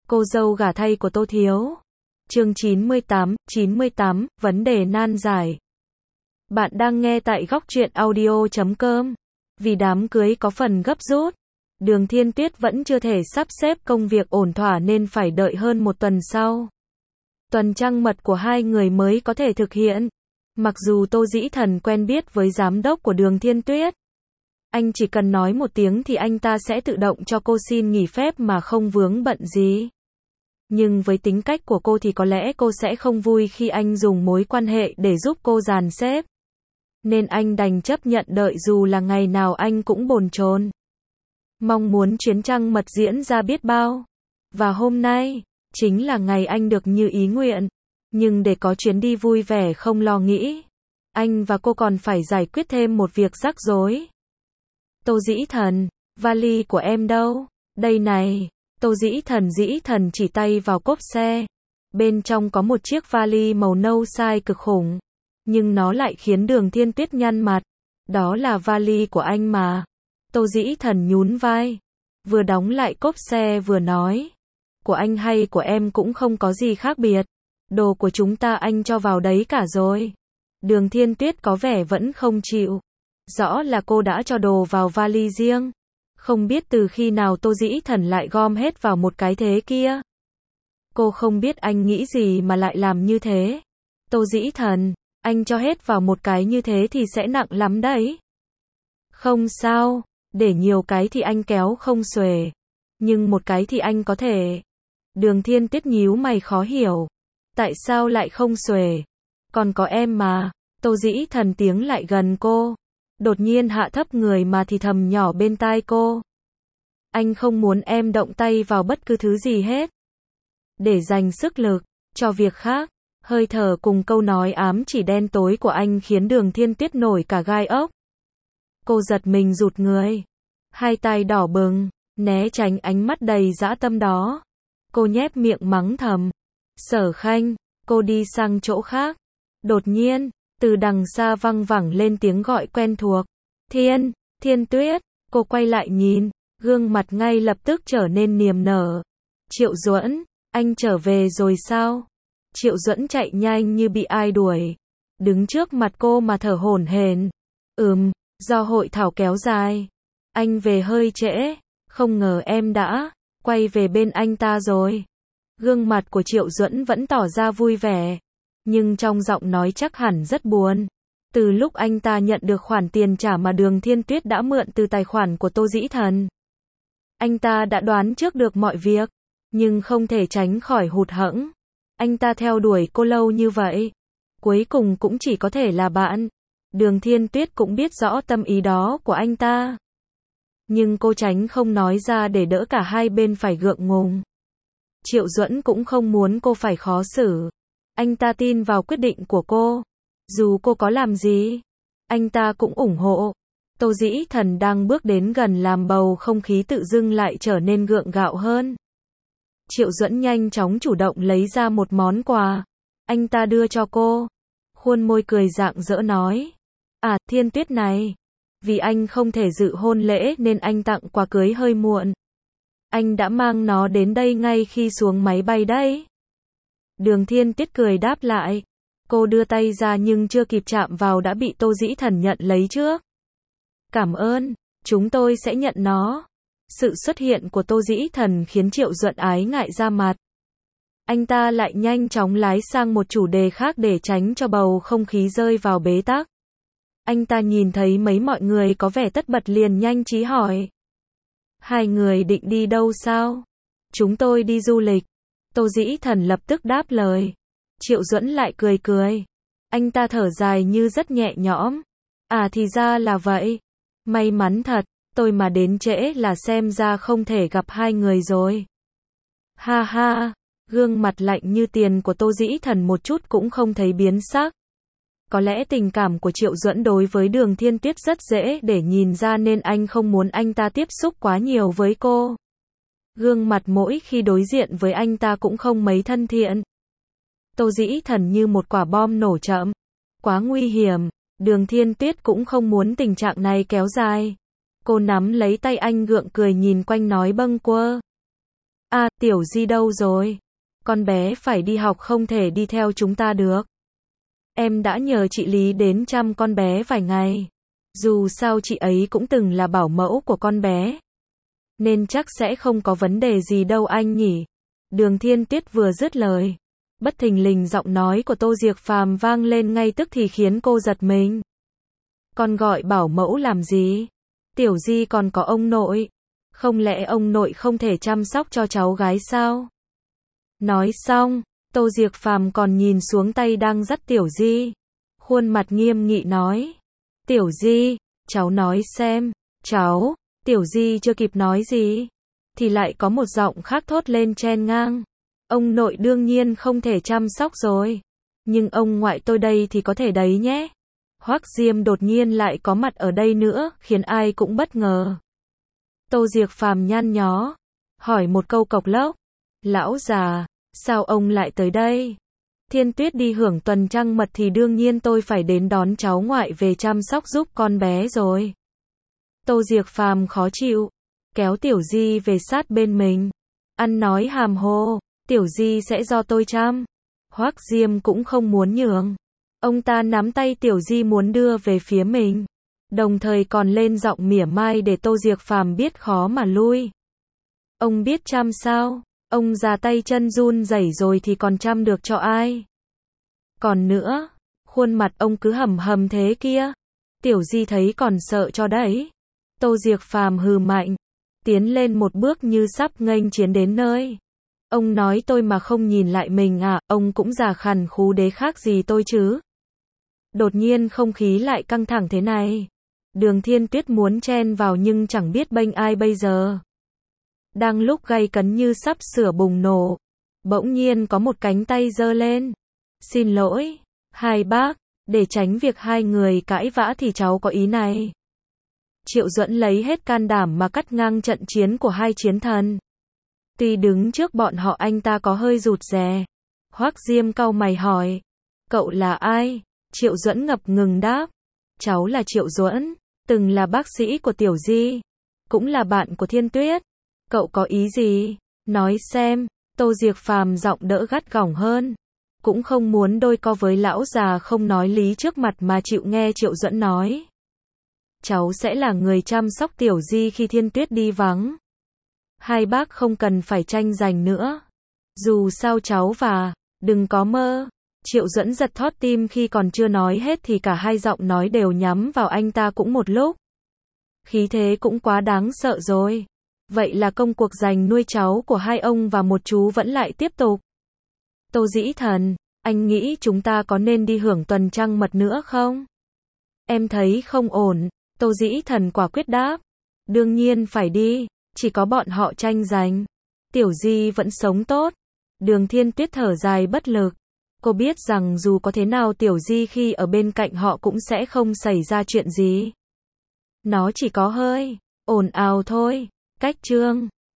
Cô dâu gả thay của Tô Thiếu. Chương 98, vấn đề nan giải. Bạn đang nghe tại góc truyện audio.com. Vì đám cưới có phần gấp rút, Đường Thiên Tuyết vẫn chưa thể sắp xếp công việc ổn thỏa nên phải đợi hơn một tuần sau. Tuần trăng mật của hai người mới có thể thực hiện. Mặc dù Tô Dĩ Thần quen biết với giám đốc của Đường Thiên Tuyết, anh chỉ cần nói một tiếng thì anh ta sẽ tự động cho cô xin nghỉ phép mà không vướng bận gì. Nhưng với tính cách của cô thì có lẽ cô sẽ không vui khi anh dùng mối quan hệ để giúp cô dàn xếp. Nên anh đành chấp nhận đợi dù là ngày nào anh cũng bồn chồn. Mong muốn chuyến trăng mật diễn ra biết bao. Và hôm nay, chính là ngày anh được như ý nguyện. Nhưng để có chuyến đi vui vẻ không lo nghĩ, anh và cô còn phải giải quyết thêm một việc rắc rối. Tô Dĩ Thần, vali của em đâu? Đây này. Tô Dĩ Thần chỉ tay vào cốp xe. Bên trong có một chiếc vali màu nâu size cực khủng. Nhưng nó lại khiến Đường Thiên Tuyết nhăn mặt. Đó là vali của anh mà. Tô Dĩ Thần nhún vai. Vừa đóng lại cốp xe vừa nói. Của anh hay của em cũng không có gì khác biệt. Đồ của chúng ta anh cho vào đấy cả rồi. Đường Thiên Tuyết có vẻ vẫn không chịu. Rõ là cô đã cho đồ vào vali riêng. Không biết từ khi nào Tô Dĩ Thần lại gom hết vào một cái thế kia. Cô không biết anh nghĩ gì mà lại làm như thế. Tô Dĩ Thần, anh cho hết vào một cái như thế thì sẽ nặng lắm đấy. Không sao, để nhiều cái thì anh kéo không xuể. Nhưng một cái thì anh có thể. Đường Thiên Tuyết nhíu mày khó hiểu. Tại sao lại không xuể? Còn có em mà. Tô Dĩ Thần tiến lại gần cô. Đột nhiên hạ thấp người mà thì thầm nhỏ bên tai cô. Anh không muốn em động tay vào bất cứ thứ gì hết. Để dành sức lực cho việc khác. Hơi thở cùng câu nói ám chỉ đen tối của anh khiến Đường Thiên Tuyết nổi cả gai ốc. Cô giật mình rụt người. Hai tay đỏ bừng, né tránh ánh mắt đầy dã tâm đó. Cô nhếch miệng mắng thầm. Sở Khanh, cô đi sang chỗ khác. Đột nhiên, từ đằng xa văng vẳng lên tiếng gọi quen thuộc. Thiên Tuyết, cô quay lại nhìn, gương mặt ngay lập tức trở nên niềm nở. Triệu Duẫn, anh trở về rồi sao? Triệu Duẫn chạy nhanh như bị ai đuổi. Đứng trước mặt cô mà thở hổn hển. Do hội thảo kéo dài. Anh về hơi trễ, không ngờ em đã quay về bên anh ta rồi. Gương mặt của Triệu Duẫn vẫn tỏ ra vui vẻ. Nhưng trong giọng nói chắc hẳn rất buồn. Từ lúc anh ta nhận được khoản tiền trả mà Đường Thiên Tuyết đã mượn từ tài khoản của Tô Dĩ Thần, anh ta đã đoán trước được mọi việc, nhưng không thể tránh khỏi hụt hẫng. Anh ta theo đuổi cô lâu như vậy, cuối cùng cũng chỉ có thể là bạn. Đường Thiên Tuyết cũng biết rõ tâm ý đó của anh ta. Nhưng cô tránh không nói ra để đỡ cả hai bên phải gượng ngùng. Triệu Duẫn cũng không muốn cô phải khó xử. Anh ta tin vào quyết định của cô. Dù cô có làm gì, anh ta cũng ủng hộ. Tô Dĩ Thần đang bước đến gần làm bầu không khí tự dưng lại trở nên gượng gạo hơn. Triệu Duẫn nhanh chóng chủ động lấy ra một món quà. Anh ta đưa cho cô. Khuôn môi cười rạng rỡ nói. Thiên Tuyết này. Vì anh không thể dự hôn lễ nên anh tặng quà cưới hơi muộn. Anh đã mang nó đến đây ngay khi xuống máy bay đấy. Đường Thiên Tuyết cười đáp lại. Cô đưa tay ra nhưng chưa kịp chạm vào đã bị Tô Dĩ Thần nhận lấy trước. Cảm ơn, chúng tôi sẽ nhận nó. Sự xuất hiện của Tô Dĩ Thần khiến Triệu Duẫn ái ngại ra mặt. Anh ta lại nhanh chóng lái sang một chủ đề khác để tránh cho bầu không khí rơi vào bế tắc. Anh ta nhìn thấy mấy mọi người có vẻ tất bật liền nhanh trí hỏi. Hai người định đi đâu sao? Chúng tôi đi du lịch. Tô Dĩ Thần lập tức đáp lời. Triệu Duẫn lại cười cười. Anh ta thở dài như rất nhẹ nhõm. Thì ra là vậy. May mắn thật, tôi mà đến trễ là xem ra không thể gặp hai người rồi. Ha ha, gương mặt lạnh như tiền của Tô Dĩ Thần một chút cũng không thấy biến sắc. Có lẽ tình cảm của Triệu Duẫn đối với Đường Thiên Tuyết rất dễ để nhìn ra nên anh không muốn anh ta tiếp xúc quá nhiều với cô. Gương mặt mỗi khi đối diện với anh ta cũng không mấy thân thiện. Tô Dĩ Thần như một quả bom nổ chậm. Quá nguy hiểm, Đường Thiên Tuyết cũng không muốn tình trạng này kéo dài. Cô nắm lấy tay anh gượng cười nhìn quanh nói bâng quơ. À, Tiểu Di đâu rồi? Con bé phải đi học không thể đi theo chúng ta được. Em đã nhờ chị Lý đến chăm con bé vài ngày. Dù sao chị ấy cũng từng là bảo mẫu của con bé. Nên chắc sẽ không có vấn đề gì đâu anh nhỉ. Đường Thiên Tuyết vừa dứt lời. Bất thình lình giọng nói của Tô Diệc Phàm vang lên ngay tức thì khiến cô giật mình. Con gọi bảo mẫu làm gì? Tiểu Di còn có ông nội. Không lẽ ông nội không thể chăm sóc cho cháu gái sao? Nói xong, Tô Diệc Phàm còn nhìn xuống tay đang dắt Tiểu Di. Khuôn mặt nghiêm nghị nói. Tiểu Di, cháu nói xem. Cháu, Tiểu Di chưa kịp nói gì. Thì lại có một giọng khác thốt lên chen ngang. Ông nội đương nhiên không thể chăm sóc rồi. Nhưng ông ngoại tôi đây thì có thể đấy nhé. Hoắc Diêm đột nhiên lại có mặt ở đây nữa, khiến ai cũng bất ngờ. Tô Diệc Phàm nhăn nhó, hỏi một câu cộc lốc. Lão già, sao ông lại tới đây? Thiên Tuyết đi hưởng tuần trăng mật thì đương nhiên tôi phải đến đón cháu ngoại về chăm sóc giúp con bé rồi. Tô Diệc Phàm khó chịu, kéo Tiểu Di về sát bên mình. Ăn nói hàm hồ, Tiểu Di sẽ do tôi chăm. Hoắc Diêm cũng không muốn nhường. Ông ta nắm tay Tiểu Di muốn đưa về phía mình. Đồng thời còn lên giọng mỉa mai để Tô Diệc Phàm biết khó mà lui. Ông biết chăm sao? Ông già tay chân run rẩy rồi thì còn chăm được cho ai? Còn nữa, khuôn mặt ông cứ hầm hầm thế kia. Tiểu Di thấy còn sợ cho đấy. Tô Diệc Phàm hừ mạnh, tiến lên một bước như sắp nghênh chiến đến nơi. Ông nói tôi mà không nhìn lại mình à, ông cũng già khằn khú đế khác gì tôi chứ. Đột nhiên không khí lại căng thẳng thế này. Đường Thiên Tuyết muốn chen vào nhưng chẳng biết bênh ai bây giờ. Đang lúc gay cấn như sắp sửa bùng nổ, bỗng nhiên có một cánh tay giơ lên. Xin lỗi, hai bác, để tránh việc hai người cãi vã thì cháu có ý này. Triệu Duẫn lấy hết can đảm mà cắt ngang trận chiến của hai chiến thần. Tuy đứng trước bọn họ anh ta có hơi rụt rè. Hoắc Diêm cau mày hỏi, cậu là ai? Triệu Duẫn ngập ngừng đáp, cháu là Triệu Duẫn, từng là bác sĩ của Tiểu Di, cũng là bạn của Thiên Tuyết. Cậu có ý gì? Nói xem. Tô Diệc Phàm giọng đỡ gắt gỏng hơn, cũng không muốn đôi co với lão già không nói lý trước mặt mà chịu nghe Triệu Duẫn nói. Cháu sẽ là người chăm sóc Tiểu Di khi Thiên Tuyết đi vắng. Hai bác không cần phải tranh giành nữa. Dù sao cháu và, đừng có mơ. Triệu Duẫn giật thót tim khi còn chưa nói hết thì cả hai giọng nói đều nhắm vào anh ta cũng một lúc. Khí thế cũng quá đáng sợ rồi. Vậy là công cuộc giành nuôi cháu của hai ông và một chú vẫn lại tiếp tục. Tô Dĩ Thần, anh nghĩ chúng ta có nên đi hưởng tuần trăng mật nữa không? Em thấy không ổn. Tô Dĩ Thần quả quyết đáp. Đương nhiên phải đi, chỉ có bọn họ tranh giành. Tiểu Di vẫn sống tốt. Đường Thiên Tuyết thở dài bất lực. Cô biết rằng dù có thế nào Tiểu Di khi ở bên cạnh họ cũng sẽ không xảy ra chuyện gì. Nó chỉ có hơi ồn ào thôi. Cách chương